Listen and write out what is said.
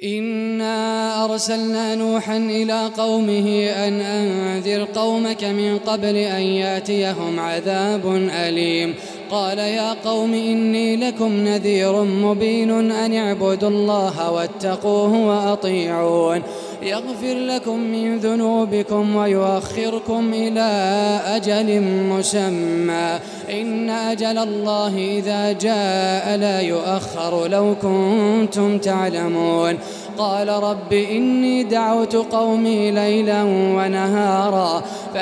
إنا أرسلنا نوحا إلى قومه أن أنذر قومك من قبل أن يأتيهم عذاب أليم. قال يا قوم إني لكم نذير مبين أن اعبدوا الله واتقوه وأطيعون يغفر لكم من ذنوبكم ويؤخركم إلى أجل مسمى إن أجل الله إذا جاء لا يؤخر لو كنتم تعلمون. قال رب إني دعوت قومي ليلا ونهارا